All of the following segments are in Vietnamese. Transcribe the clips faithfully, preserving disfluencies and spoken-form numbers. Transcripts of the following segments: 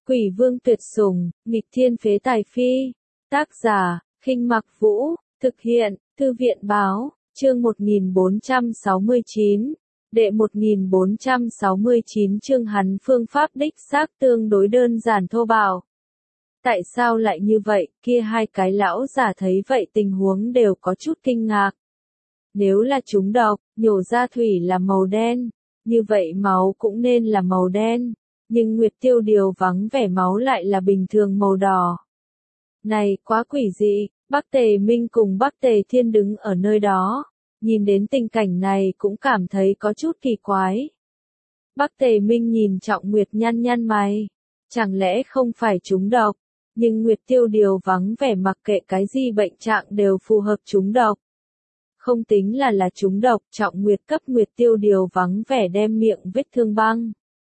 Quỷ vương tuyệt sủng, nghịch thiên phế tài phi. Tác giả, Khinh Mặc Vũ, thực hiện, Thư viện báo, chương một nghìn bốn trăm sáu mươi chín, đệ một nghìn bốn trăm sáu mươi chín chương hắn phương pháp đích xác tương đối đơn giản thô bạo. Tại sao lại như vậy, kia hai cái lão giả thấy vậy tình huống đều có chút kinh ngạc. Nếu là trúng độc, nhổ ra thủy là màu đen, như vậy máu cũng nên là màu đen, nhưng Nguyệt Tiêu Điều vắng vẻ máu lại là bình thường màu đỏ. Này, quá quỷ dị, Bắc Tề Minh cùng Bắc Tề Thiên đứng ở nơi đó, nhìn đến tình cảnh này cũng cảm thấy có chút kỳ quái. Bắc Tề Minh nhìn Trọng Nguyệt nhăn nhăn mày, chẳng lẽ không phải trúng độc, nhưng Nguyệt Tiêu Điều vắng vẻ mặc kệ cái gì bệnh trạng đều phù hợp trúng độc. Không tính là là trúng độc, Trọng Nguyệt cấp Nguyệt Tiêu Điều vắng vẻ đem miệng vết thương băng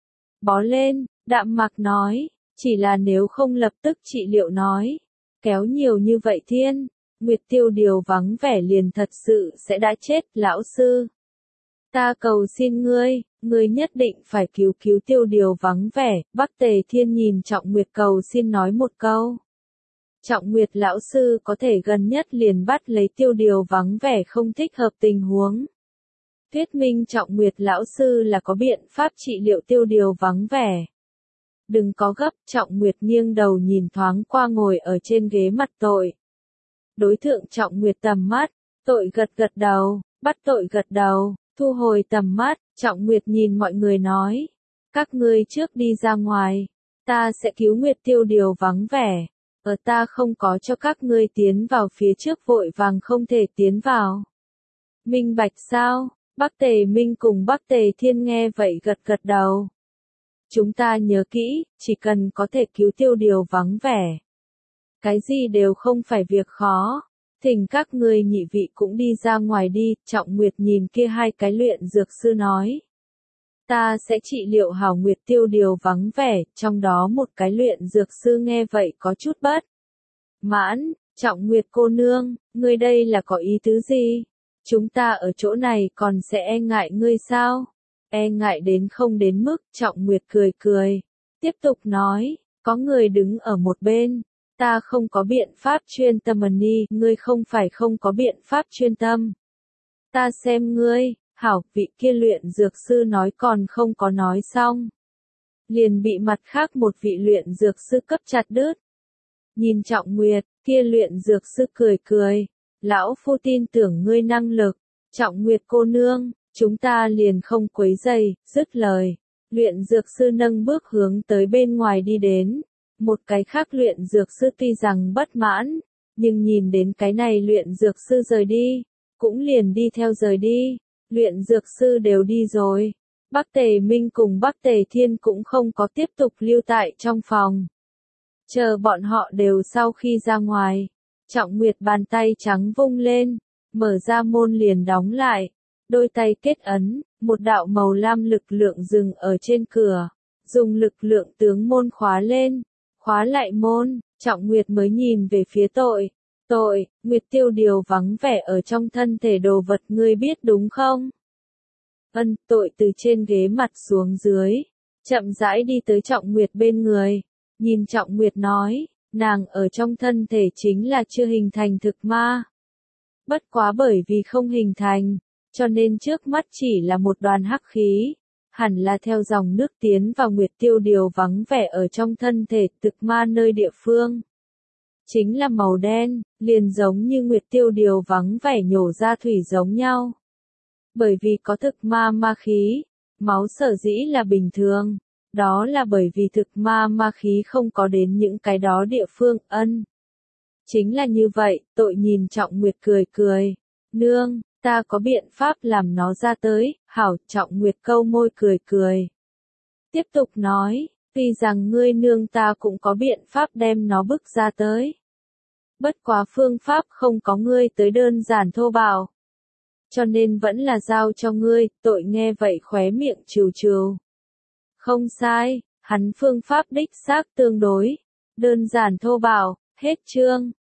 bó lên, đạm mạc nói, chỉ là nếu không lập tức trị liệu nói, kéo nhiều như vậy thiên, Nguyệt Tiêu Điều vắng vẻ liền thật sự sẽ đã chết, lão sư. Ta cầu xin ngươi, ngươi nhất định phải cứu cứu Tiêu Điều vắng vẻ, Bắc Tề Thiên nhìn Trọng Nguyệt cầu xin nói một câu. Trọng Nguyệt lão sư có thể gần nhất liền bắt lấy Tiêu Điều vắng vẻ không thích hợp tình huống. Thuyết minh Trọng Nguyệt lão sư là có biện pháp trị liệu Tiêu Điều vắng vẻ. Đừng có gấp, Trọng Nguyệt nghiêng đầu nhìn thoáng qua ngồi ở trên ghế mặt tội. Đối thượng Trọng Nguyệt tầm mắt, tội gật gật đầu, bắt tội gật đầu, thu hồi tầm mắt, Trọng Nguyệt nhìn mọi người nói. Các ngươi trước đi ra ngoài, ta sẽ cứu Nguyệt Tiêu Điều vắng vẻ. Ở ta không có cho các ngươi tiến vào phía trước vội vàng không thể tiến vào. Minh bạch sao? Bắc Tề Minh cùng Bắc Tề Thiên nghe vậy gật gật đầu. Chúng ta nhớ kỹ, chỉ cần có thể cứu Tiêu Điều vắng vẻ. Cái gì đều không phải việc khó. Thỉnh các ngươi nhị vị cũng đi ra ngoài đi, Trọng Nguyệt nhìn kia hai cái luyện dược sư nói. Ta sẽ trị liệu hảo Nguyệt Tiêu Điều vắng vẻ, trong đó một cái luyện dược sư nghe vậy có chút bất mãn, Trọng Nguyệt cô nương, ngươi đây là có ý tứ gì? Chúng ta ở chỗ này còn sẽ e ngại ngươi sao? E ngại đến không đến mức, Trọng Nguyệt cười cười, tiếp tục nói, có người đứng ở một bên, ta không có biện pháp chuyên tâm đi, ngươi không phải không có biện pháp chuyên tâm. Ta xem ngươi. Hảo, vị kia luyện dược sư nói còn không có nói xong. Liền bị mặt khác một vị luyện dược sư cấp chặt đứt. Nhìn Trọng Nguyệt, kia luyện dược sư cười cười. Lão phu tin tưởng ngươi năng lực. Trọng Nguyệt cô nương, chúng ta liền không quấy rầy, dứt lời. Luyện dược sư nâng bước hướng tới bên ngoài đi đến. Một cái khác luyện dược sư tuy rằng bất mãn, nhưng nhìn đến cái này luyện dược sư rời đi, cũng liền đi theo rời đi. Luyện dược sư đều đi rồi. Bắc Tề Minh cùng Bắc Tề Thiên cũng không có tiếp tục lưu tại trong phòng. Chờ bọn họ đều sau khi ra ngoài. Trọng Nguyệt bàn tay trắng vung lên, mở ra môn liền đóng lại. Đôi tay kết ấn, một đạo màu lam lực lượng dừng ở trên cửa. Dùng lực lượng tướng môn khóa lên, khóa lại môn, Trọng Nguyệt mới nhìn về phía tội. Tội, Nguyệt Tiêu Điều vắng vẻ ở trong thân thể đồ vật ngươi biết đúng không? Ân, tội từ trên ghế mặt xuống dưới, chậm rãi đi tới Trọng Nguyệt bên người, nhìn Trọng Nguyệt nói, nàng ở trong thân thể chính là chưa hình thành thực ma. Bất quá bởi vì không hình thành, cho nên trước mắt chỉ là một đoàn hắc khí, hẳn là theo dòng nước tiến vào Nguyệt Tiêu Điều vắng vẻ ở trong thân thể thực ma nơi địa phương. Chính là màu đen, liền giống như Nguyệt Tiêu Điều vắng vẻ nhổ ra thủy giống nhau. Bởi vì có thực ma ma khí, máu sở dĩ là bình thường, đó là bởi vì thực ma ma khí không có đến những cái đó địa phương, ân. Chính là như vậy, tội nhìn Trọng Nguyệt cười cười, nương, ta có biện pháp làm nó ra tới, hảo, Trọng Nguyệt câu môi cười cười. Tiếp tục nói. Tuy rằng ngươi nương ta cũng có biện pháp đem nó bức ra tới. Bất quá phương pháp không có ngươi tới đơn giản thô bạo. Cho nên vẫn là giao cho ngươi, tội nghe vậy khóe miệng trừ trừ. Không sai, hắn phương pháp đích xác tương đối. Đơn giản thô bạo, hết chương.